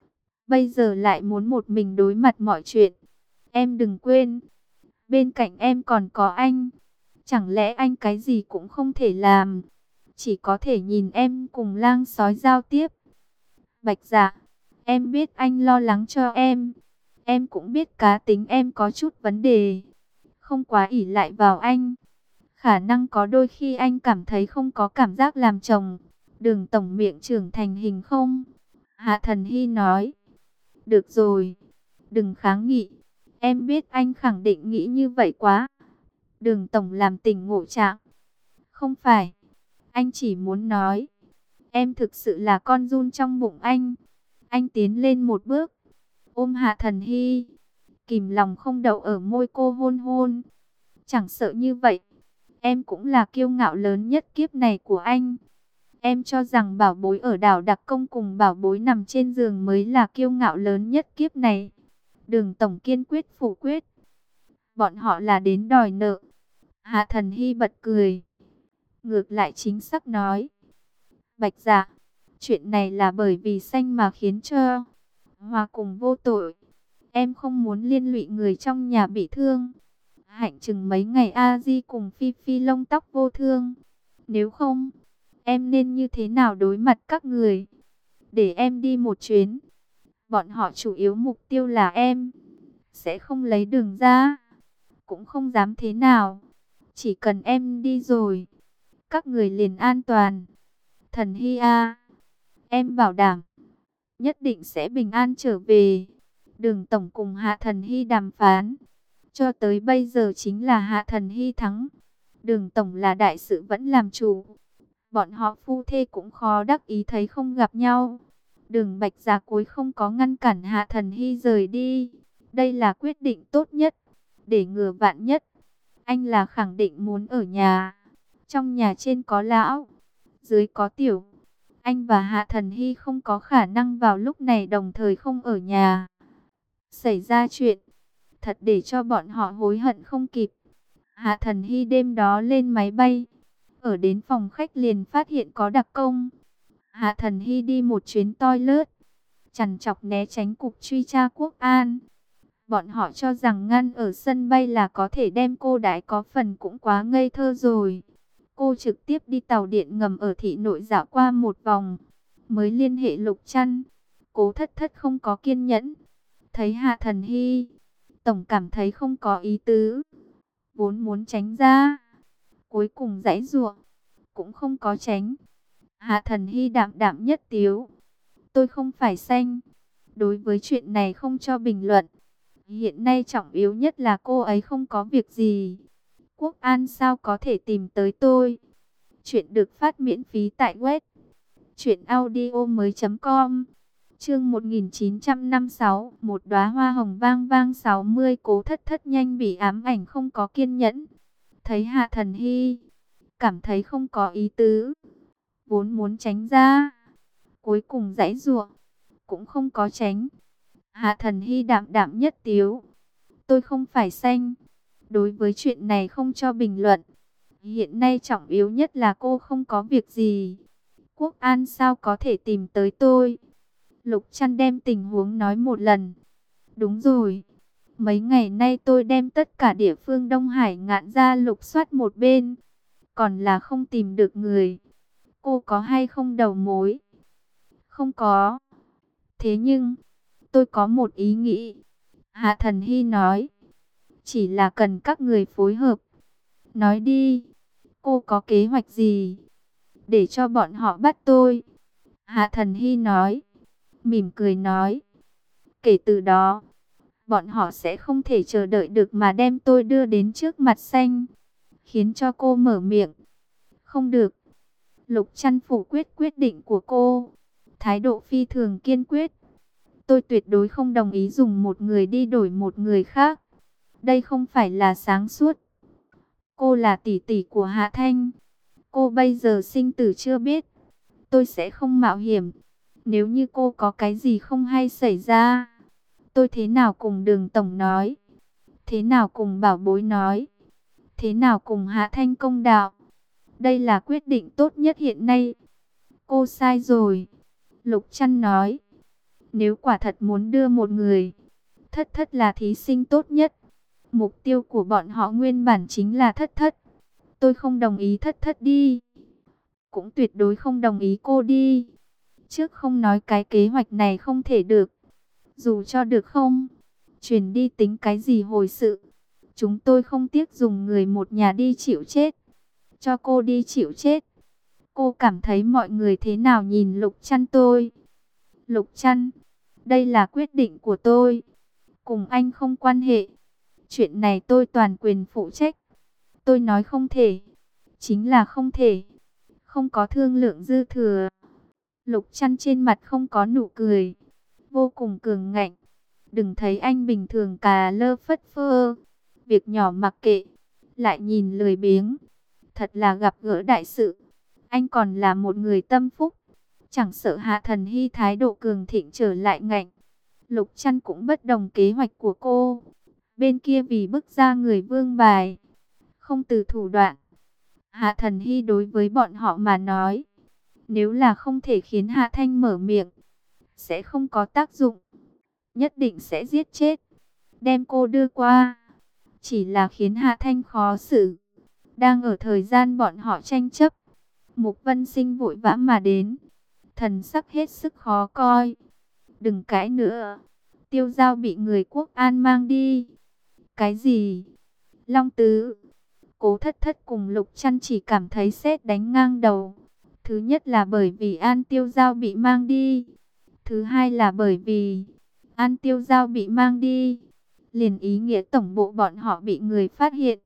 Bây giờ lại muốn một mình đối mặt mọi chuyện. Em đừng quên, bên cạnh em còn có anh. Chẳng lẽ anh cái gì cũng không thể làm, chỉ có thể nhìn em cùng lang sói giao tiếp? Bạch Dạ, em biết anh lo lắng cho em cũng biết cá tính em có chút vấn đề, không quá ỷ lại vào anh. Khả năng có đôi khi anh cảm thấy không có cảm giác làm chồng. Đường tổng miệng trưởng thành hình không? Hạ Thần Hy nói. Được rồi, đừng kháng nghị. Em biết anh khẳng định nghĩ như vậy quá. Đường tổng làm tình ngộ trạng. Không phải, anh chỉ muốn nói, em thực sự là con giun trong bụng anh. Anh tiến lên một bước, ôm Hạ Thần Hy, kìm lòng không đậu ở môi cô hôn hôn. Chẳng sợ như vậy, em cũng là kiêu ngạo lớn nhất kiếp này của anh. Em cho rằng bảo bối ở đảo Đặc Công cùng bảo bối nằm trên giường mới là kiêu ngạo lớn nhất kiếp này. Đường tổng kiên quyết phủ quyết. Bọn họ là đến đòi nợ. Hạ Thần Hy bật cười. Ngược lại chính xác nói. Bạch Dạ, chuyện này là bởi vì xanh mà khiến cho Hòa cùng vô tội. Em không muốn liên lụy người trong nhà bị thương. Hạnh chừng mấy ngày A Di cùng Phi Phi lông tóc vô thương. Nếu không, em nên như thế nào đối mặt các người? Để em đi một chuyến. Bọn họ chủ yếu mục tiêu là em. Sẽ không lấy đường ra. Cũng không dám thế nào. Chỉ cần em đi rồi, các người liền an toàn. Thần Hy A, em bảo đảm, nhất định sẽ bình an trở về. Đường tổng cùng Hạ Thần Hy đàm phán. Cho tới bây giờ chính là Hạ Thần Hy thắng. Đường tổng là đại sự vẫn làm chủ. Bọn họ phu thê cũng khó đắc ý thấy không gặp nhau. Đường Bạch Dạ cuối không có ngăn cản Hạ Thần Hy rời đi. Đây là quyết định tốt nhất, để ngừa vạn nhất. Anh là khẳng định muốn ở nhà. Trong nhà trên có lão, dưới có tiểu. Anh và Hạ Thần Hy không có khả năng vào lúc này đồng thời không ở nhà. Xảy ra chuyện, thật để cho bọn họ hối hận không kịp. Hạ Thần Hy đêm đó lên máy bay, ở đến phòng khách liền phát hiện có đặc công. Hạ Thần Hy đi một chuyến toilet, chằn chọc né tránh cục truy tra quốc an. Bọn họ cho rằng ngăn ở sân bay là có thể đem cô đãi có phần cũng quá ngây thơ rồi. Cô trực tiếp đi tàu điện ngầm ở thị nội dạo qua một vòng, mới liên hệ Lục Trăn. Cố Thất Thất không có kiên nhẫn. Thấy Hạ Thần Hy, tổng cảm thấy không có ý tứ, vốn muốn tránh ra, cuối cùng giãy giụa, cũng không có tránh. Hạ Thần Hy đạm đạm nhất tiếu. Tôi không phải xanh, Đối với chuyện này không cho bình luận. Hiện nay trọng yếu nhất là cô ấy không có việc gì. Quốc An sao có thể tìm tới tôi? Chuyện được phát miễn phí tại web truyệnaudiomoi.com. Chương 1956, một đóa hoa hồng vang vang 60. Cố Thất Thất nhanh bị ám ảnh, không có kiên nhẫn. Thấy Hạ Thần Hy, cảm thấy không có ý tứ, vốn muốn tránh ra, cuối cùng giãy giụa, cũng không có tránh. Hạ Thần Hy đạm đạm nhất tiếu, tôi không phải xanh. Đối với chuyện này không cho bình luận. Hiện nay trọng yếu nhất là cô không có việc gì. Quốc An sao có thể tìm tới tôi? Lục Trăn đem tình huống nói một lần. Đúng rồi. Mấy ngày nay tôi đem tất cả địa phương Đông Hải ngạn ra lục soát một bên. Còn là không tìm được người. Cô có hay không đầu mối? Không có. Thế nhưng, tôi có một ý nghĩ. Hạ Thần Hy nói. Chỉ là cần các người phối hợp. Nói đi. Cô có kế hoạch gì? Để cho bọn họ bắt tôi. Hạ Thần Hy nói. Mỉm cười nói. Kể từ đó, bọn họ sẽ không thể chờ đợi được mà đem tôi đưa đến trước mặt xanh. Khiến cho cô mở miệng. Không được. Lục Trăn phủ quyết quyết định của cô. Thái độ phi thường kiên quyết. Tôi tuyệt đối không đồng ý dùng một người đi đổi một người khác. Đây không phải là sáng suốt. Cô là tỷ tỷ của Hạ Thanh. Cô bây giờ sinh tử chưa biết. Tôi sẽ không mạo hiểm. Nếu như cô có cái gì không hay xảy ra, tôi thế nào cùng Đường Tổng nói? Thế nào cùng Bảo Bối nói? Thế nào cùng Hạ Thanh công đạo? Đây là quyết định tốt nhất hiện nay. Cô sai rồi. Lục Trăn nói. Nếu quả thật muốn đưa một người, Thất Thất là thí sinh tốt nhất. Mục tiêu của bọn họ nguyên bản chính là Thất Thất. Tôi không đồng ý Thất Thất đi. Cũng tuyệt đối không đồng ý cô đi. Trước không nói cái kế hoạch này không thể được. Dù cho được không, truyền đi tính cái gì hồi sự. Chúng tôi không tiếc dùng người một nhà đi chịu chết. Cho cô đi chịu chết. Cô cảm thấy mọi người thế nào nhìn Lục Trăn tôi? Lục Trăn, đây là quyết định của tôi. Cùng anh không quan hệ. Chuyện này tôi toàn quyền phụ trách. Tôi nói không thể. Chính là không thể. Không có thương lượng dư thừa. Lục Trăn trên mặt không có nụ cười. Vô cùng cường ngạnh. Đừng thấy anh bình thường cà lơ phất phơ. Việc nhỏ mặc kệ. Lại nhìn lười biếng. Thật là gặp gỡ đại sự. Anh còn là một người tâm phúc. Chẳng sợ Hạ Thần Hy thái độ cường thịnh trở lại ngạnh. Lục Trăn cũng bất đồng kế hoạch của cô. Bên kia vì bức ra người vương bài. Không từ thủ đoạn. Hạ Thần Hy đối với bọn họ mà nói. Nếu là không thể khiến Hạ Thanh mở miệng, sẽ không có tác dụng. Nhất định sẽ giết chết. Đem cô đưa qua. Chỉ là khiến Hạ Thanh khó xử. Đang ở thời gian bọn họ tranh chấp. Mục Vân Sinh vội vã mà đến. Thần sắc hết sức khó coi. Đừng cãi nữa. Tiêu Giao bị người Quốc An mang đi. Cái gì? Long Tứ. Cố Thất Thất cùng Lục Trăn chỉ cảm thấy sét đánh ngang đầu. Thứ nhất là bởi vì An Tiêu Giao bị mang đi. Thứ hai là bởi vì An Tiêu Giao bị mang đi. Liền ý nghĩa tổng bộ bọn họ bị người phát hiện.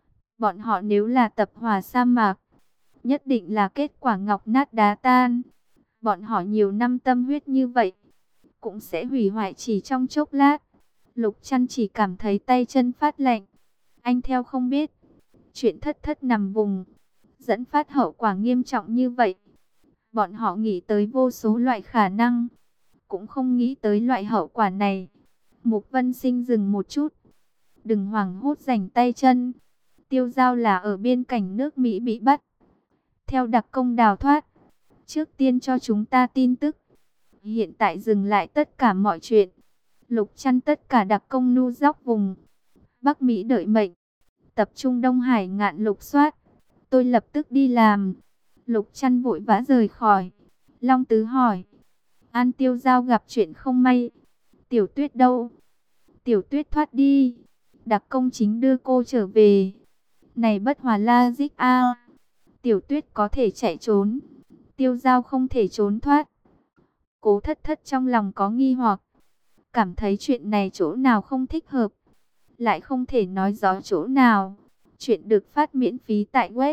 Bọn họ nếu là tập hòa sa mạc, nhất định là kết quả ngọc nát đá tan. Bọn họ nhiều năm tâm huyết như vậy, cũng sẽ hủy hoại chỉ trong chốc lát. Lục Trăn chỉ cảm thấy tay chân phát lạnh. Anh theo không biết. Chuyện Thất Thất nằm vùng, dẫn phát hậu quả nghiêm trọng như vậy. Bọn họ nghĩ tới vô số loại khả năng, cũng không nghĩ tới loại hậu quả này. Mục Vân Sinh dừng một chút. Đừng hoảng hốt rảnh tay chân. Tiêu Giao là ở biên cảnh nước Mỹ bị bắt. Theo đặc công đào thoát. Trước tiên cho chúng ta tin tức. Hiện tại dừng lại tất cả mọi chuyện. Lục Trăn tất cả đặc công nu dóc vùng Bắc Mỹ đợi mệnh. Tập trung Đông Hải ngạn lục soát. Tôi lập tức đi làm. Lục Trăn vội vã rời khỏi. Long Tứ hỏi. An Tiêu Giao gặp chuyện không may. Tiểu Tuyết đâu? Tiểu Tuyết thoát đi. Đặc công chính đưa cô trở về. Này bất hòa la dích a. Tiểu Tuyết có thể chạy trốn. Tiêu Giao không thể trốn thoát. Cố Thất Thất trong lòng có nghi hoặc. cảm thấy chuyện này chỗ nào không thích hợp, lại không thể nói rõ chỗ nào. Chuyện được phát miễn phí tại web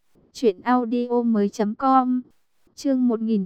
truyệnaudiomoi.com. Chương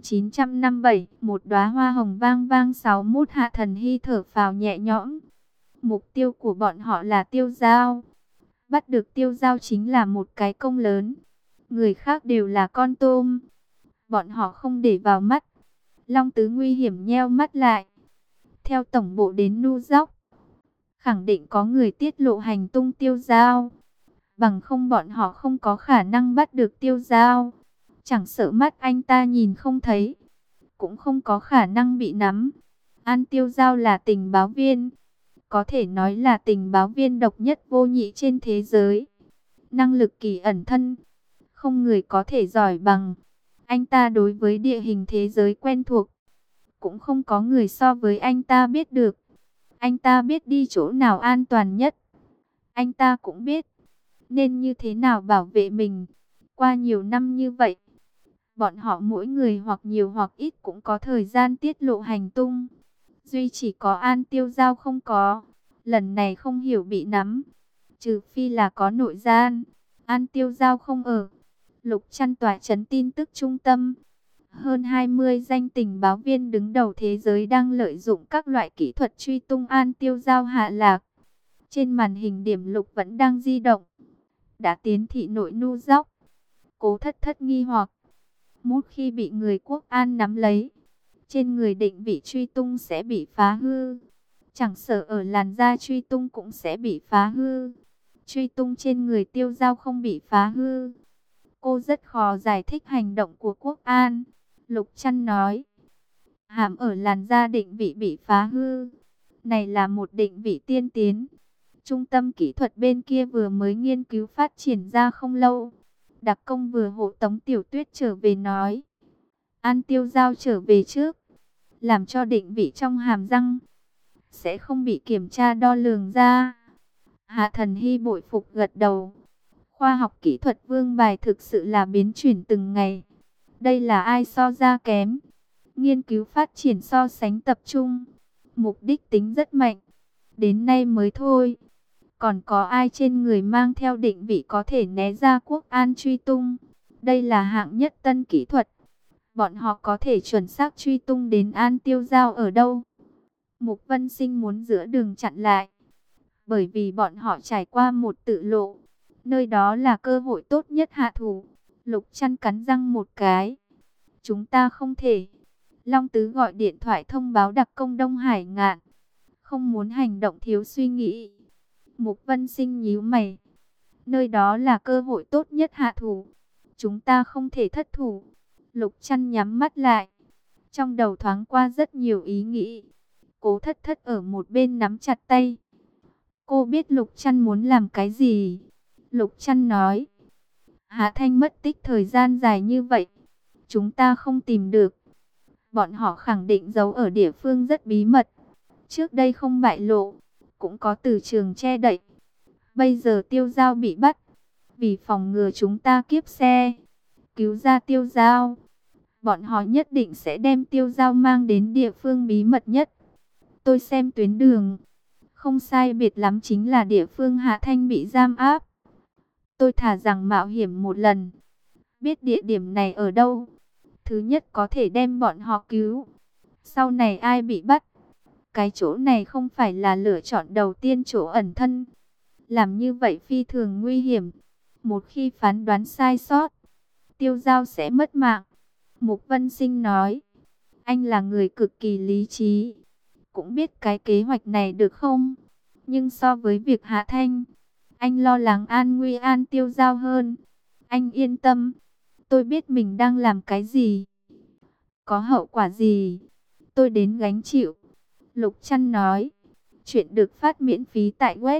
1957, một đóa hoa hồng vang vang 61. Hạ Thần Hy thở phào nhẹ nhõm. Mục tiêu của bọn họ là Tiêu Dao. Bắt được Tiêu Dao chính là một cái công lớn. Người khác đều là con tôm, bọn họ không để vào mắt. Long Tứ nguy hiểm nheo mắt lại. Theo tổng bộ đến New York, khẳng định có người tiết lộ hành tung Tiêu Dao. Bằng không bọn họ không có khả năng bắt được Tiêu Dao. Chẳng sợ mắt anh ta nhìn không thấy, cũng không có khả năng bị nắm. An Tiêu Dao là tình báo viên, có thể nói là tình báo viên độc nhất vô nhị trên thế giới. Năng lực kỳ ẩn thân, không người có thể giỏi bằng. Anh ta đối với địa hình thế giới quen thuộc, cũng không có người so với anh ta biết được. Anh ta biết đi chỗ nào an toàn nhất. Anh ta cũng biết nên như thế nào bảo vệ mình. Qua nhiều năm như vậy, bọn họ mỗi người hoặc nhiều hoặc ít cũng có thời gian tiết lộ hành tung. Duy chỉ có An Tiêu Dao không có. Lần này không hiểu bị nắm, trừ phi là có nội gian. An Tiêu Dao không ở. Lục Trăn tỏa trấn tin tức trung tâm. Hơn 20 danh tình báo viên đứng đầu thế giới đang lợi dụng các loại kỹ thuật truy tung An Tiêu Dao hạ lạc. Trên màn hình điểm lục vẫn đang di động. Đã tiến thị nội New York. Cố Thất Thất nghi hoặc. Một khi bị người quốc an nắm lấy, trên người định vị truy tung sẽ bị phá hư. Chẳng sợ ở làn da truy tung cũng sẽ bị phá hư. Truy tung trên người Tiêu Dao không bị phá hư. Cô rất khó giải thích hành động của quốc an. Lục Trăn nói, hàm ở làn da định vị bị phá hư. Này là một định vị tiên tiến. Trung tâm kỹ thuật bên kia vừa mới nghiên cứu phát triển ra không lâu. Đặc công vừa hộ tống Tiểu Tuyết trở về nói, An Tiêu Dao trở về trước, làm cho định vị trong hàm răng sẽ không bị kiểm tra đo lường ra. Hạ Thần Hy bội phục gật đầu. Khoa học kỹ thuật vương bài thực sự là biến chuyển từng ngày. Đây là ai so ra kém. Nghiên cứu phát triển so sánh tập trung, mục đích tính rất mạnh. Đến nay mới thôi, còn có ai trên người mang theo định vị có thể né ra quốc an truy tung. Đây là hạng nhất tân kỹ thuật. Bọn họ có thể chuẩn xác truy tung đến An Tiêu Dao ở đâu. Mục Vân Sinh muốn giữa đường chặn lại, bởi vì bọn họ trải qua một tự lộ. Nơi đó là cơ hội tốt nhất hạ thủ. Lục Trăn cắn răng một cái. Chúng ta không thể. Long Tứ gọi điện thoại thông báo đặc công Đông Hải Ngạn. Không muốn hành động thiếu suy nghĩ. Mục Vân Sinh nhíu mày. Nơi đó là cơ hội tốt nhất hạ thủ. Chúng ta không thể thất thủ. Lục Trăn nhắm mắt lại. Trong đầu thoáng qua rất nhiều ý nghĩ. Cố Thất Thất ở một bên nắm chặt tay. Cô biết Lục Trăn muốn làm cái gì. Lục Trăn nói, Hạ Thanh mất tích thời gian dài như vậy, chúng ta không tìm được. Bọn họ khẳng định giấu ở địa phương rất bí mật. Trước đây không bại lộ, cũng có từ trường che đậy. Bây giờ Tiêu Dao bị bắt, vì phòng ngừa chúng ta kiếp xe, cứu ra Tiêu Dao, bọn họ nhất định sẽ đem Tiêu Dao mang đến địa phương bí mật nhất. Tôi xem tuyến đường, không sai biệt lắm chính là địa phương Hạ Thanh bị giam áp. Tôi thà rằng mạo hiểm một lần, biết địa điểm này ở đâu. Thứ nhất có thể đem bọn họ cứu. Sau này ai bị bắt, cái chỗ này không phải là lựa chọn đầu tiên chỗ ẩn thân. Làm như vậy phi thường nguy hiểm. Một khi phán đoán sai sót, Tiêu Dao sẽ mất mạng. Mục Vân Sinh nói, anh là người cực kỳ lý trí, cũng biết cái kế hoạch này được không? Nhưng so với việc Hạ Thanh, anh lo lắng an nguy An Tiêu Dao hơn. Anh yên tâm, tôi biết mình đang làm cái gì. Có hậu quả gì, tôi đến gánh chịu. Lục Trăn nói. Chuyện được phát miễn phí tại web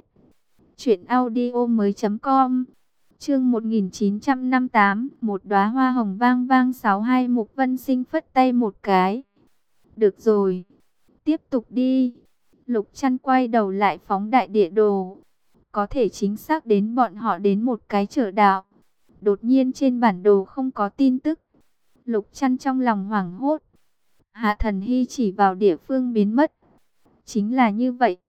truyệnaudiomoi.com. Chương 1958, một đóa hoa hồng vang vang 62. Mục Vân Sinh phất tay một cái. Được rồi, tiếp tục đi. Lục Trăn quay đầu lại phóng đại địa đồ, có thể chính xác đến bọn họ đến một cái chợ đạo. Đột nhiên trên bản đồ không có tin tức. Lục Trăn trong lòng hoảng hốt. Hạ Thần Hy chỉ vào địa phương biến mất. Chính là như vậy.